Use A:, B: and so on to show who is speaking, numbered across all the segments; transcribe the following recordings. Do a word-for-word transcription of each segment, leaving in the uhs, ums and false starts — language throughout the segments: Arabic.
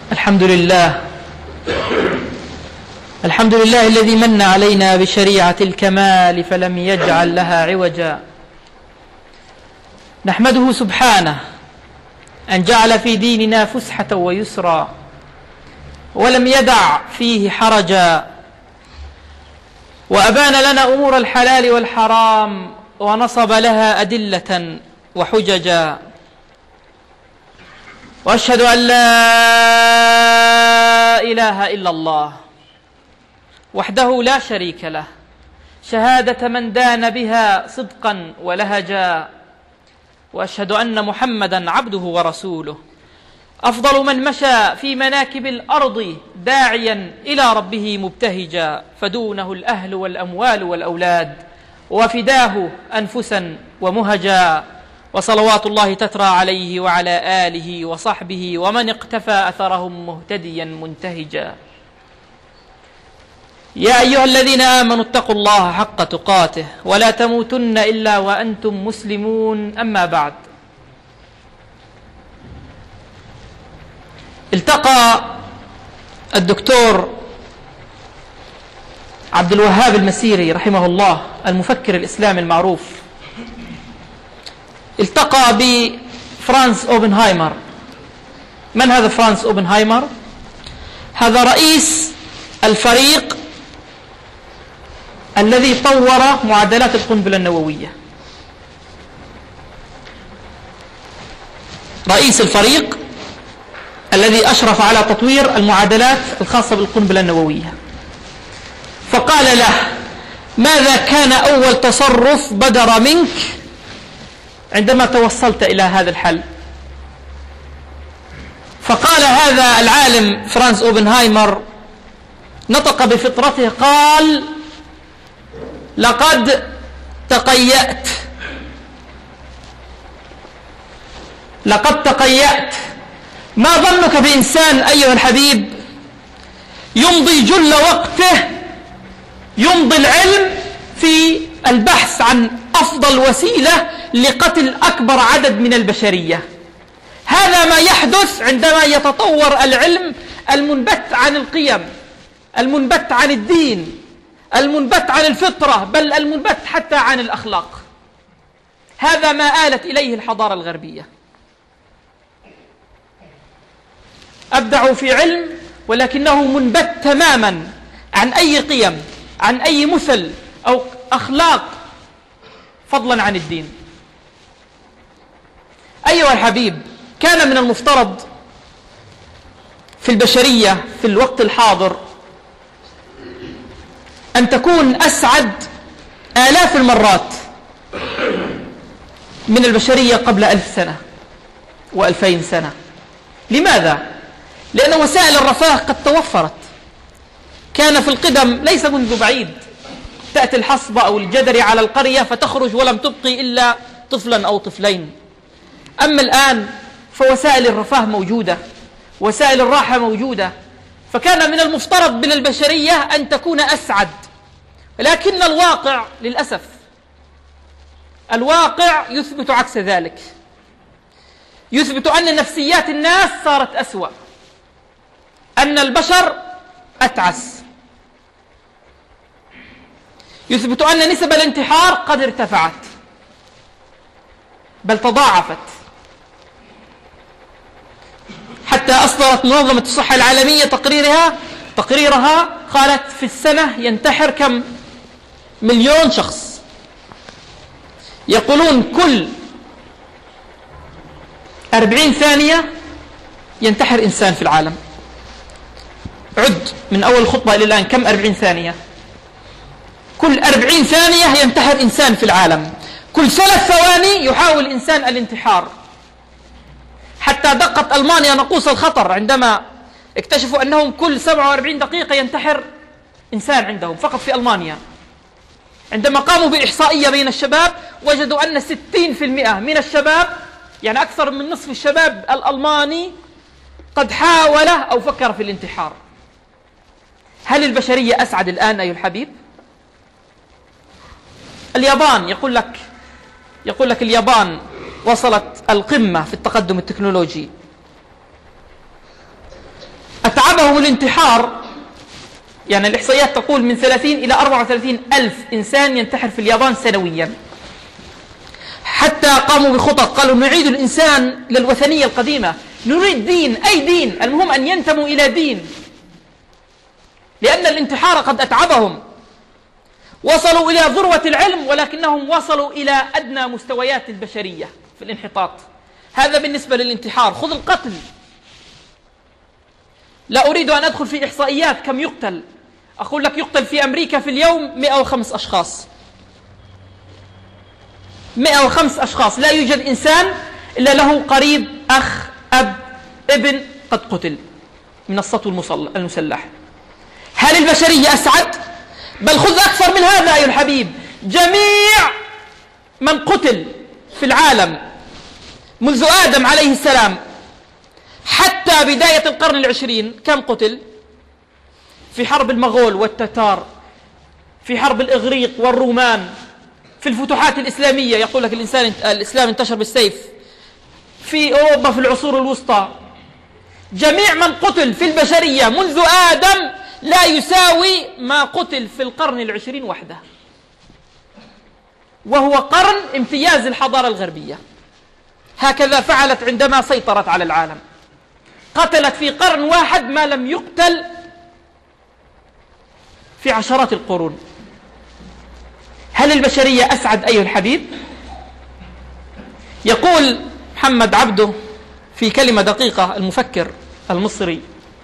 A: الحمد لله الحمد لله الذي من علينا بشريعة الكمال فلم يجعل لها عوجا. نحمده سبحانه أن جعل في ديننا فسحة ويسرا ولم يدع فيه حرجا، وأبان لنا أمور الحلال والحرام ونصب لها أدلة وحججا. وأشهد أن لا إله إلا الله وحده لا شريك له، شهادة من دان بها صدقا ولهجا. وأشهد أن محمدا عبده ورسوله، أفضل من مشى في مناكب الأرض داعيا إلى ربه مبتهجا، فدونه الأهل والأموال والأولاد وفداه أنفسا ومهجا. وصلوات الله تترى عليه وعلى آله وصحبه ومن اقتفى أثرهم مهتديا منتهجا. يا أيها الذين آمنوا اتقوا الله حق تقاته ولا تموتن إلا وأنتم مسلمون. أما بعد، التقى الدكتور عبد الوهاب المسيري رحمه الله، المفكر الإسلامي المعروف، التقى بفرانز أوبنهايمر. من هذا فرانز أوبنهايمر؟ هذا رئيس الفريق الذي طور معادلات القنبلة النووية، رئيس الفريق الذي أشرف على تطوير المعادلات الخاصة بالقنبلة النووية. فقال له: ماذا كان أول تصرف بدر منك عندما توصلت إلى هذا الحل؟ فقال هذا العالم فرانز أوبنهايمر، نطق بفطرته، قال: لقد تقيأت لقد تقيأت ما ظنك بإنسان أيها الحبيب يمضي جل وقته يمضي العلم في البحث عن أفضل وسيلة لقتل أكبر عدد من البشرية؟ هذا ما يحدث عندما يتطور العلم المنبت عن القيم، المنبت عن الدين، المنبت عن الفطرة، بل المنبت حتى عن الأخلاق. هذا ما آلت إليه الحضارة الغربية. أبدعوا في علم ولكنه منبت تماما عن أي قيم، عن أي مثل أو أخلاق، فضلا عن الدين. أيها الحبيب، كان من المفترض في البشرية في الوقت الحاضر أن تكون أسعد آلاف المرات من البشرية قبل ألف سنة وألفين سنة. لماذا؟ لأن وسائل الرفاه قد توفرت. كان في القدم ليس منذ بعيد تأتي الحصبة أو الجدري على القرية فتخرج ولم تبقي إلا طفلا أو طفلين. أما الآن فوسائل الرفاه موجودة، وسائل الراحة موجودة، فكان من المفترض من البشرية أن تكون أسعد. لكن الواقع للأسف الواقع يثبت عكس ذلك، يثبت أن نفسيات الناس صارت أسوأ، أن البشر أتعس، يثبت أن نسب الانتحار قد ارتفعت بل تضاعفت، حتى أصدرت منظمة الصحة العالمية تقريرها تقريرها قالت في السنة ينتحر كم مليون شخص. يقولون كل أربعين ثانية ينتحر إنسان في العالم. عد من أول خطبة إلى الآن، كم أربعين ثانية؟ كل أربعين ثانية ينتحر إنسان في العالم. كل ثلاث ثواني يحاول إنسان الانتحار. حتى دقت ألمانيا نقوص الخطر عندما اكتشفوا أنهم كل سبعة وأربعين دقيقة ينتحر إنسان عندهم فقط في ألمانيا. عندما قاموا بإحصائية بين الشباب وجدوا أن ستين بالمئة من الشباب، يعني أكثر من نصف الشباب الألماني، قد حاول أو فكر في الانتحار. هل البشرية أسعد الآن أيها الحبيب؟ اليابان يقول لك يقول لك اليابان وصلت القمة في التقدم التكنولوجي. أتعبهم الانتحار، يعني الإحصائيات تقول من ثلاثين إلى أربعة وثلاثين ألف إنسان ينتحر في اليابان سنويا، حتى قاموا بخطط قالوا نعيد الإنسان للوثنية القديمة، نريد دين، أي دين، المهم أن ينتموا إلى دين، لأن الانتحار قد أتعبهم. وصلوا إلى ذروة العلم ولكنهم وصلوا إلى أدنى مستويات البشرية في الانحطاط. هذا بالنسبة للانتحار. خذ القتل، لا أريد أن أدخل في إحصائيات كم يقتل، أقول لك يقتل في أمريكا في اليوم مئة وخمسة أشخاص، مئة وخمسة أشخاص، لا يوجد إنسان إلا له قريب، أخ، أب، ابن قد قتل من السطو المسلح. هل البشرية أسعد؟ بل خذ أكثر من هذا أيها الحبيب، جميع من قتل في العالم منذ آدم عليه السلام حتى بداية القرن العشرين، كم قتل؟ في حرب المغول والتتار، في حرب الإغريق والرومان، في الفتوحات الإسلامية، يقول لك الإنسان الإسلام انتشر بالسيف، في أوروبا في العصور الوسطى. جميع من قتل في البشرية منذ آدم لا يساوي ما قتل في القرن العشرين وحده، وهو قرن امتياز الحضارة الغربية. هكذا فعلت عندما سيطرت على العالم، قتلت في قرن واحد ما لم يقتل في عشرات القرون. هل البشرية أسعد أيها الحبيب؟ يقول محمد عبده في كلمة دقيقة، المفكر المصري،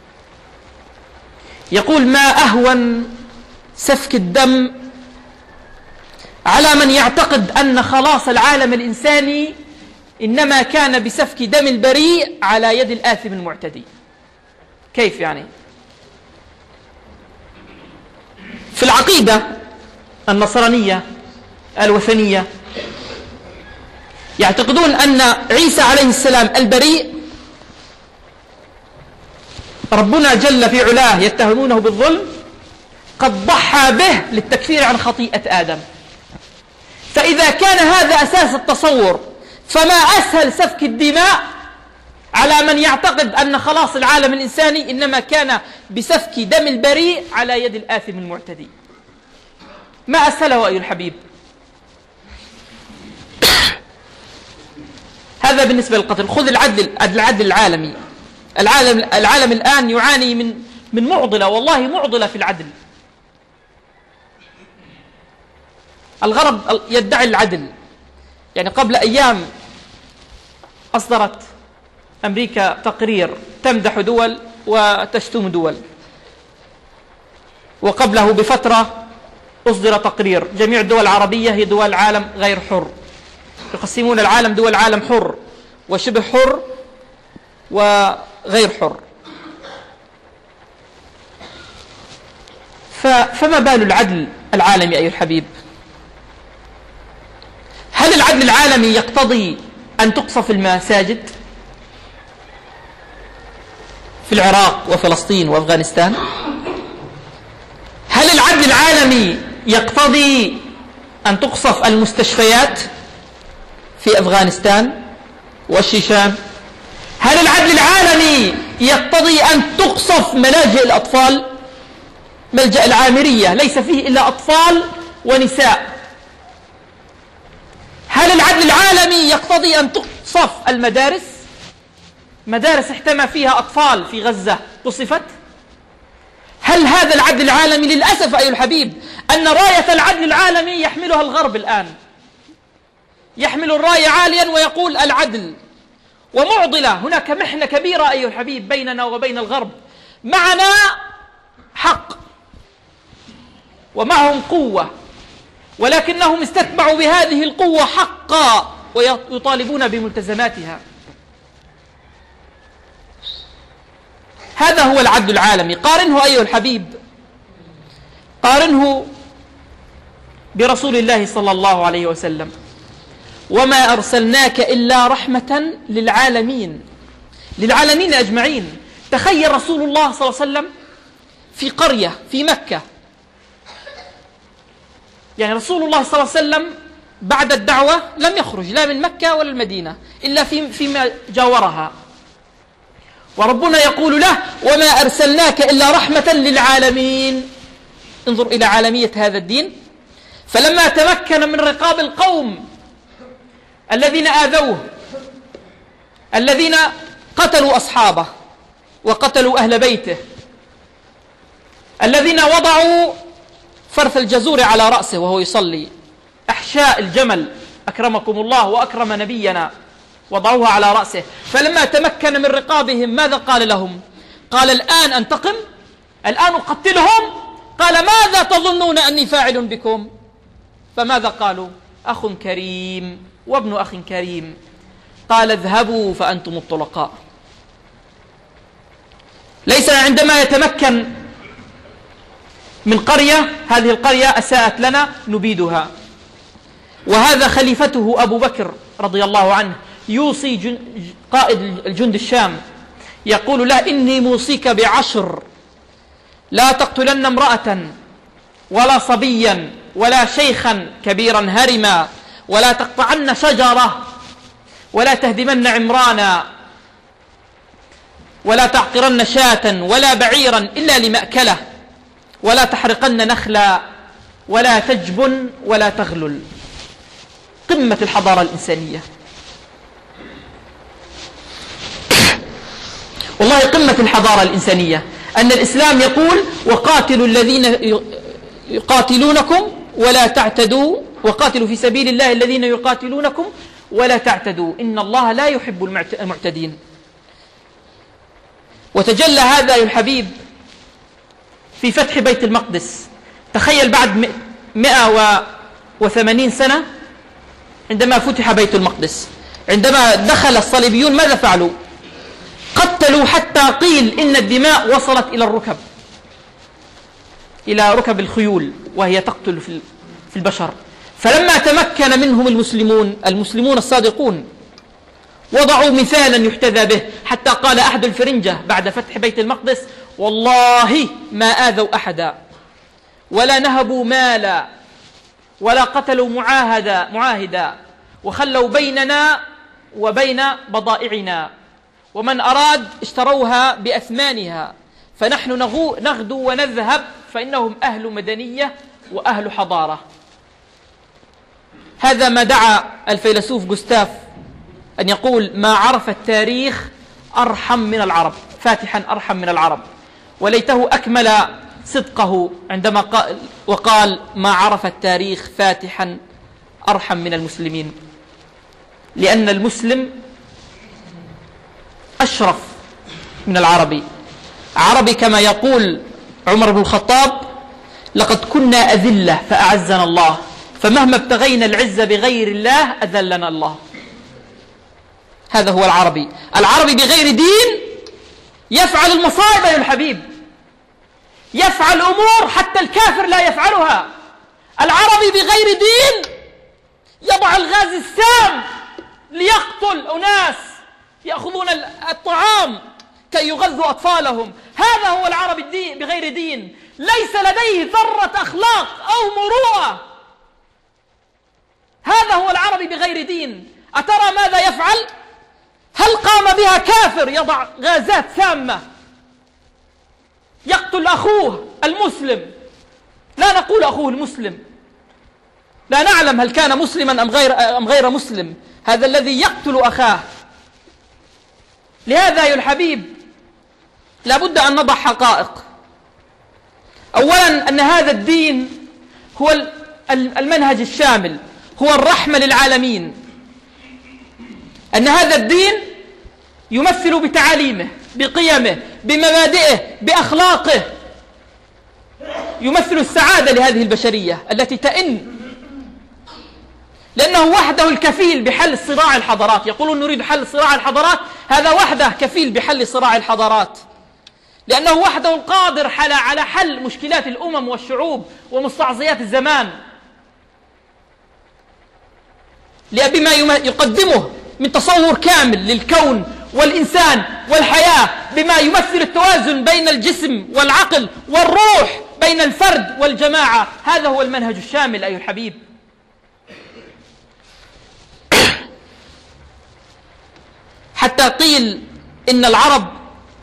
A: يقول ما أهون سفك الدم على من يعتقد أن خلاص العالم الإنساني إنما كان بسفك دم البريء على يد الآثم المعتدي. كيف يعني؟ في العقيدة النصرانية الوثنية يعتقدون أن عيسى عليه السلام البريء ربنا جل في علاه يتهمونه بالظلم قد ضحى به للتكفير عن خطيئة آدم. فإذا كان هذا أساس التصور، فما أسهل سفك الدماء على من يعتقد أن خلاص العالم الإنساني إنما كان بسفك دم البريء على يد الآثم المعتدي. ما أسهله أيها الحبيب؟ هذا بالنسبة للقتل. خذ العدل، العدل العالمي. العالم العالم الآن يعاني من من معضلة، والله معضلة في العدل. الغرب يدعي العدل. يعني قبل أيام أصدرت أمريكا تقرير تمدح دول وتشتم دول، وقبله بفترة أصدر تقرير جميع الدول العربية هي دول عالم غير حر، يقسمون العالم دول عالم حر وشبه حر وغير حر. فما بال العدل العالمي أيها الحبيب؟ هل العدل العالمي يقتضي أن تقصف المساجد في العراق وفلسطين وأفغانستان؟ هل العدل العالمي يقتضي أن تقصف المستشفيات في أفغانستان والشيشان؟ هل العدل العالمي يقتضي أن تقصف ملاجئ الأطفال؟ ملجأ العامرية ليس فيه إلا أطفال ونساء. هل العدل العالمي يقتضي أن تقصف المدارس؟ مدارس احتمى فيها أطفال في غزة قصفت. هل هذا العدل العالمي؟ للأسف أيها الحبيب أن راية العدل العالمي يحملها الغرب الآن، يحمل الراية عاليا ويقول العدل. ومعضلة، هناك محنة كبيرة أيها الحبيب بيننا وبين الغرب. معنا حق ومعهم قوة، ولكنهم استتبعوا بهذه القوة حقا ويطالبون بملتزماتها. هذا هو العدل العالمي. قارنه أيها الحبيب، قارنه برسول الله صلى الله عليه وسلم: وما أرسلناك إلا رحمة للعالمين، للعالمين أجمعين. تخيل رسول الله صلى الله عليه وسلم في قرية في مكة، يعني رسول الله صلى الله عليه وسلم بعد الدعوة لم يخرج لا من مكة ولا المدينة إلا في فيما جاورها، وربنا يقول له وما أرسلناك إلا رحمة للعالمين. انظر إلى عالمية هذا الدين. فلما تمكن من رقاب القوم الذين آذوه، الذين قتلوا أصحابه وقتلوا أهل بيته، الذين وضعوا فرث الجزور على رأسه وهو يصلي، أحشاء الجمل أكرمكم الله وأكرم نبينا وضعوها على رأسه، فلما تمكن من رقابهم ماذا قال لهم؟ قال الآن أنتقم؟ الآن أقتلهم؟ قال ماذا تظنون أني فاعل بكم؟ فماذا قالوا؟ أخ كريم وابن أخ كريم. قال اذهبوا فأنتم الطلقاء. ليس عندما يتمكن من قرية هذه القرية أساءت لنا نبيدها. وهذا خليفته أبو بكر رضي الله عنه يوصي جن... قائد الجند الشام، يقول له إني موصيك بعشر: لا تقتلن امرأة ولا صبيا ولا شيخا كبيرا هرما، ولا تقطعن شجرة، ولا تهدمن عمرانا، ولا تعقرن شاة ولا بعيرا إلا لمأكله، ولا تحرقن نخلا، ولا تجبن ولا تغلل. قمة الحضارة الإنسانية، والله قمة الحضارة الإنسانية، أن الإسلام يقول وقاتلوا الذين يقاتلونكم ولا تعتدوا، وقاتلوا في سبيل الله الذين يقاتلونكم ولا تعتدوا إن الله لا يحب المعتدين. وتجلى هذا يا الحبيب في فتح بيت المقدس. تخيل بعد مئة وثمانين سنة عندما فتح بيت المقدس، عندما دخل الصليبيون ماذا فعلوا؟ قتلوا حتى قيل إن الدماء وصلت إلى الركب، إلى ركب الخيول وهي تقتل في البشر. فلما تمكن منهم المسلمون المسلمون الصادقون وضعوا مثالا يحتذى به، حتى قال أحد الفرنجة بعد فتح بيت المقدس والله ما آذوا أحدا ولا نهبوا مالا ولا قتلوا معاهدا معاهدا وخلوا بيننا وبين بضائعنا، ومن أراد اشتروها بأثمانها، فنحن نغدو ونذهب فإنهم أهل مدنية وأهل حضارة. هذا ما دعا الفيلسوف جوستاف أن يقول ما عرف التاريخ أرحم من العرب، فاتحا أرحم من العرب. وليته أكمل صدقه عندما قال وقال ما عرف التاريخ فاتحا أرحم من المسلمين، لأن المسلم أشرف من العربي. عربي كما يقول عمر بن الخطاب لقد كنا أذلة فأعزنا الله، فمهما ابتغينا العزة بغير الله أذلنا الله. هذا هو العربي. العربي بغير دين يفعل المصائب يا الحبيب، يفعل أمور حتى الكافر لا يفعلها. العربي بغير دين يضع الغاز السام ليقتل أناس يأخذون الطعام كي يغذوا أطفالهم. هذا هو العربي بغير دين، ليس لديه ذرة أخلاق أو مروءة. هذا هو العربي بغير دين. أترى ماذا يفعل؟ هل قام بها كافر يضع غازات سامة يقتل أخوه المسلم؟ لا نقول أخوه المسلم، لا نعلم هل كان مسلما أم غير, أم غير مسلم، هذا الذي يقتل أخاه. لهذا يا الحبيب لابد أن نضع حقائق. أولا أن هذا الدين هو المنهج الشامل، هو الرحمة للعالمين. أن هذا الدين يمثل بتعاليمه، بقيمه، بمبادئه، بأخلاقه، يمثل السعادة لهذه البشرية التي تئن، لأنه وحده الكفيل بحل صراع الحضارات. يقولون نريد حل صراع الحضارات، هذا وحده كفيل بحل صراع الحضارات، لأنه وحده القادر على حل مشكلات الأمم والشعوب ومستعصيات الزمان، بما يقدمه من تصور كامل للكون والإنسان والحياة، بما يمثل التوازن بين الجسم والعقل والروح، بين الفرد والجماعة. هذا هو المنهج الشامل أيها الحبيب. حتى قيل إن العرب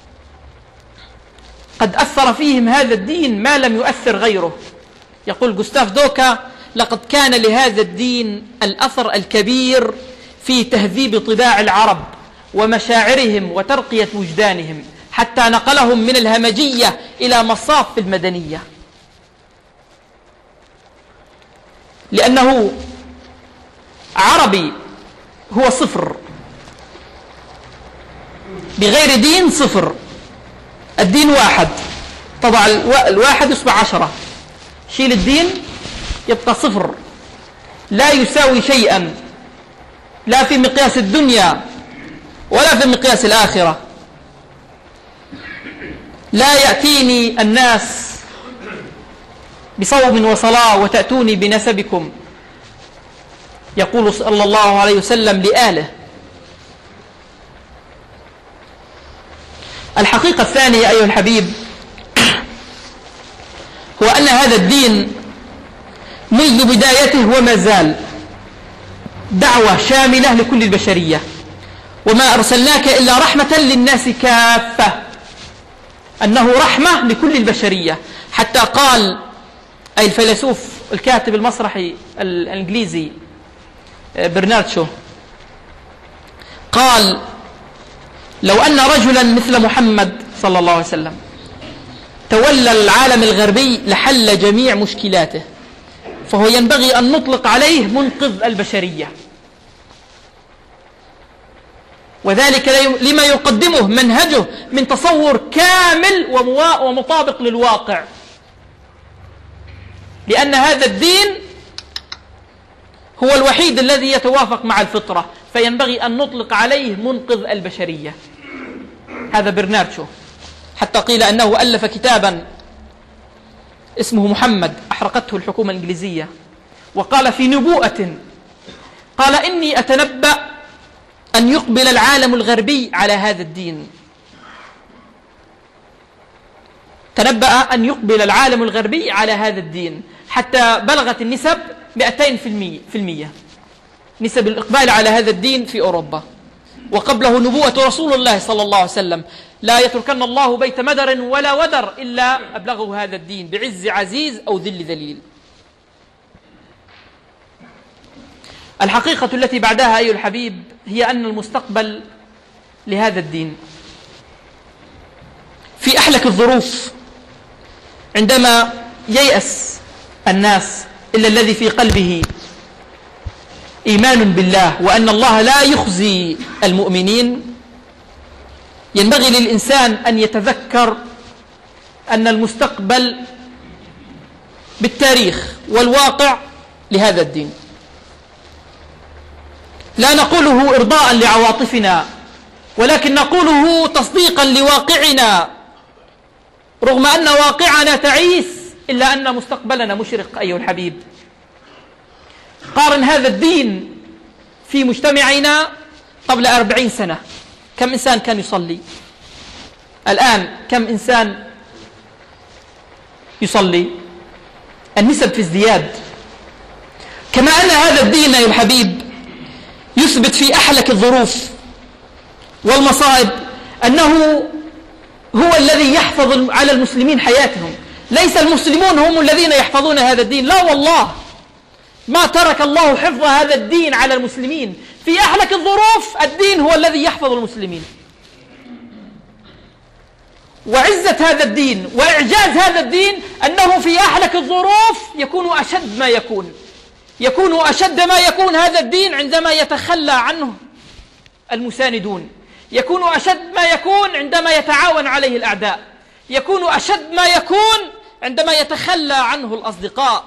A: قد أثر فيهم هذا الدين ما لم يؤثر غيره. يقول جوستاف دوكا: لقد كان لهذا الدين الأثر الكبير في تهذيب طباع العرب ومشاعرهم وترقية وجدانهم، حتى نقلهم من الهمجية إلى مصاف المدنية، لأنه عربي هو صفر، بغير دين صفر. الدين واحد، طبعا الواحد يصبح عشرة، شيل الدين يبقى صفر، لا يساوي شيئا، لا في مقياس الدنيا ولا في مقياس الآخرة. لا يأتيني الناس بصوم وصلاة وتأتوني بنسبكم، يقول صلى الله عليه وسلم لآله. الحقيقة الثانية أيها الحبيب هو أن هذا الدين منذ بدايته وما زال دعوة شاملة لكل البشرية، وما أرسلناك إلا رحمة للناس كافة، أنه رحمة لكل البشرية. حتى قال أي الفيلسوف الكاتب المسرحي الإنجليزي برنارد شو، قال: لو أن رجلا مثل محمد صلى الله عليه وسلم تولى العالم الغربي لحل جميع مشكلاته، فهو ينبغي أن نطلق عليه منقذ البشرية، وذلك لما يقدمه منهجه من تصور كامل ومطابق للواقع، لأن هذا الدين هو الوحيد الذي يتوافق مع الفطرة، فينبغي أن نطلق عليه منقذ البشرية. هذا برنارد شو. حتى قيل أنه ألف كتابا اسمه محمد، أحرقته الحكومة الإنجليزية، وقال في نبوءة، قال: إني أتنبأ أن يقبل العالم الغربي على هذا الدين. تنبأ أن يقبل العالم الغربي على هذا الدين، حتى بلغت النسب مئتين في المية نسب الإقبال على هذا الدين في أوروبا. وقبله نبوة رسول الله صلى الله عليه وسلم: لا يتركن الله بيت مدر ولا ودر إلا أبلغه هذا الدين بعز عزيز أو ذل ذليل. الحقيقة التي بعدها أيها الحبيب هي أن المستقبل لهذا الدين في أحلك الظروف، عندما ييأس الناس إلا الذي في قلبه إيمان بالله وأن الله لا يخزي المؤمنين، ينبغي للإنسان أن يتذكر أن المستقبل بالتاريخ والواقع لهذا الدين. لا نقوله إرضاء لعواطفنا، ولكن نقوله تصديقا لواقعنا، رغم أن واقعنا تعيس إلا أن مستقبلنا مشرق أيها الحبيب. قارن هذا الدين في مجتمعنا قبل أربعين سنة، كم إنسان كان يصلي؟ الآن كم إنسان يصلي؟ النسب في ازدياد. كما أن هذا الدين أيها الحبيب يثبت في أحلك الظروف والمصائب أنه هو الذي يحفظ على المسلمين حياتهم. ليس المسلمون هم الذين يحفظون هذا الدين، لا والله، ما ترك الله حفظ هذا الدين على المسلمين. في أحلك الظروف الدين هو الذي يحفظ المسلمين. وعزة هذا الدين وإعجاز هذا الدين أنه في أحلك الظروف يكون أشد ما يكون يكون أشد ما يكون هذا الدين عندما يتخلى عنه المساندون، يكون أشد ما يكون عندما يتعاون عليه الأعداء، يكون أشد ما يكون عندما يتخلى عنه الأصدقاء.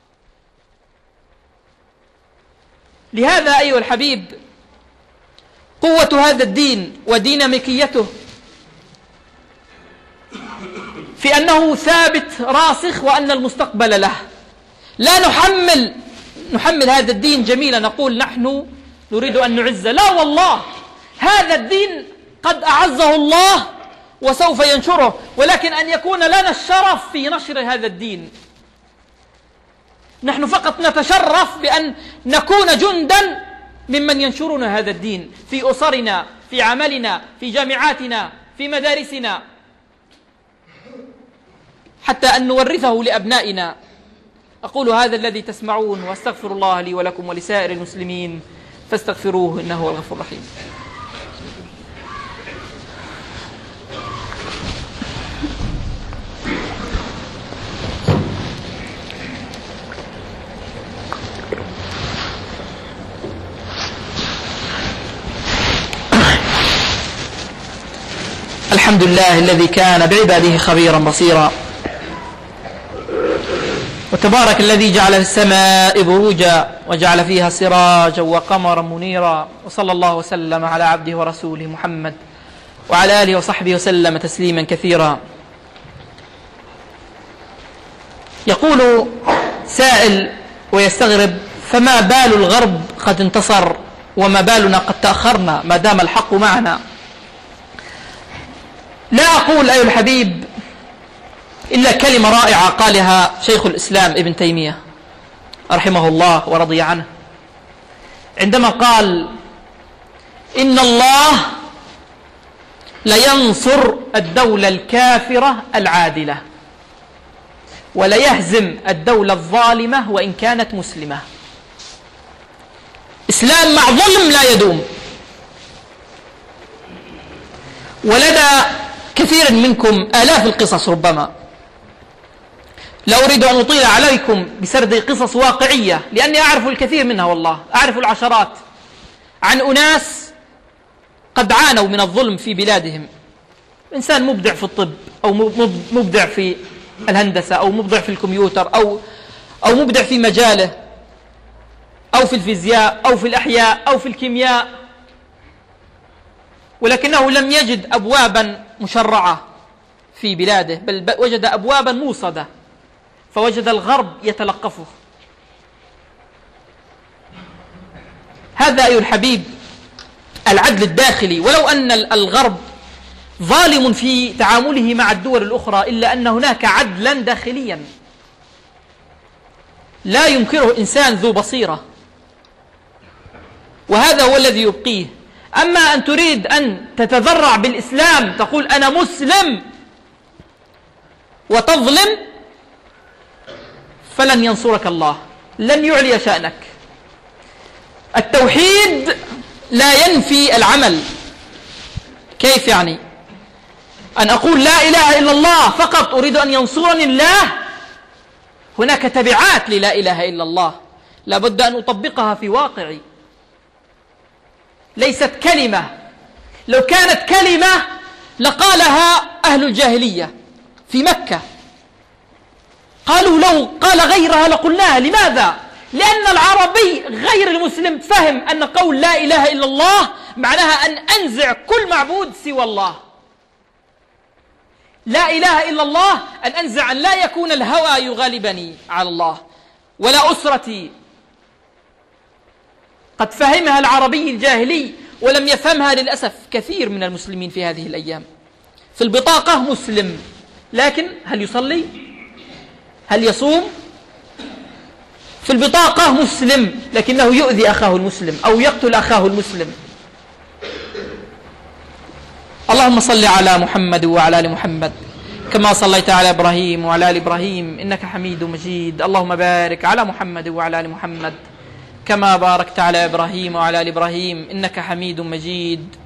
A: لهذا أيها الحبيب قوة هذا الدين وديناميكيته في أنه ثابت راسخ وأن المستقبل له. لا نحمل نحمل هذا الدين جميلا نقول نحن نريد أن نعزه، لا والله، هذا الدين قد أعزه الله وسوف ينشره، ولكن أن يكون لنا الشرف في نشر هذا الدين. نحن فقط نتشرف بأن نكون جندا ممن ينشرون هذا الدين في أسرنا، في عملنا، في جامعاتنا، في مدارسنا. حتى أن نورثه لأبنائنا. أقول هذا الذي تسمعون وأستغفر الله لي ولكم ولسائر المسلمين فاستغفروه إنه هو الغفور الرحيم. الحمد لله الذي كان بعباده خبيرا بصيرا، وتبارك الذي جعل في السماء بروجا وجعل فيها سراجا وقمرا منيرا، وصلى الله وسلم على عبده ورسوله محمد وعلى آله وصحبه وسلم تسليما كثيرا. يقول سائل ويستغرب: فما بال الغرب قد انتصر وما بالنا قد تأخرنا ما دام الحق معنا؟ لا أقول أيها الحبيب إلا كلمة رائعة قالها شيخ الإسلام ابن تيمية رحمه الله ورضي عنه، عندما قال: إن الله لينصر الدولة الكافرة العادلة وليهزم الدولة الظالمة وإن كانت مسلمة. إسلام مع ظلم لا يدوم. ولدى كثير منكم آلاف القصص، ربما لا أريد أن أطيل عليكم بسرد قصص واقعية لأني أعرف الكثير منها، والله أعرف العشرات عن أناس قد عانوا من الظلم في بلادهم. إنسان مبدع في الطب أو مبدع في الهندسة أو مبدع في الكمبيوتر أو أو مبدع في مجاله أو في الفيزياء أو في الأحياء أو في الكيمياء، ولكنه لم يجد أبوابا مشرعة في بلاده، بل وجد أبوابا موصدة، فوجد الغرب يتلقفه. هذا أيها الحبيب العدل الداخلي، ولو أن الغرب ظالم في تعامله مع الدول الأخرى إلا أن هناك عدلا داخليا لا ينكره إنسان ذو بصيرة، وهذا هو الذي يبقيه. أما أن تريد أن تتذرع بالإسلام تقول أنا مسلم وتظلم فلن ينصرك الله، لن يعلي شأنك. التوحيد لا ينفي العمل. كيف يعني؟ أن أقول لا إله إلا الله فقط أريد أن ينصرني الله؟ هناك تبعات للا إله إلا الله لابد أن أطبقها في واقعي، ليست كلمة. لو كانت كلمة لقالها أهل الجاهلية في مكة، قالوا لو قال غيرها لقلناها. لماذا؟ لأن العربي غير المسلم فهم أن قول لا إله إلا الله معناها أن أنزع كل معبود سوى الله. لا إله إلا الله أن أنزع أن لا يكون الهوى يغالبني على الله ولا أسرتي. قد فهمها العربي الجاهلي ولم يفهمها للأسف كثير من المسلمين في هذه الأيام. في البطاقة مسلم، لكن هل يصلي؟ هل يصوم؟ في البطاقة مسلم لكنه يؤذي أخاه المسلم أو يقتل أخاه المسلم. اللهم صل على محمد وعلى آل محمد كما صليت على إبراهيم وعلى آل إبراهيم إنك حميد مجيد. اللهم بارك على محمد وعلى آل محمد كما باركت على إبراهيم وعلى آل إبراهيم إنك حميد مجيد.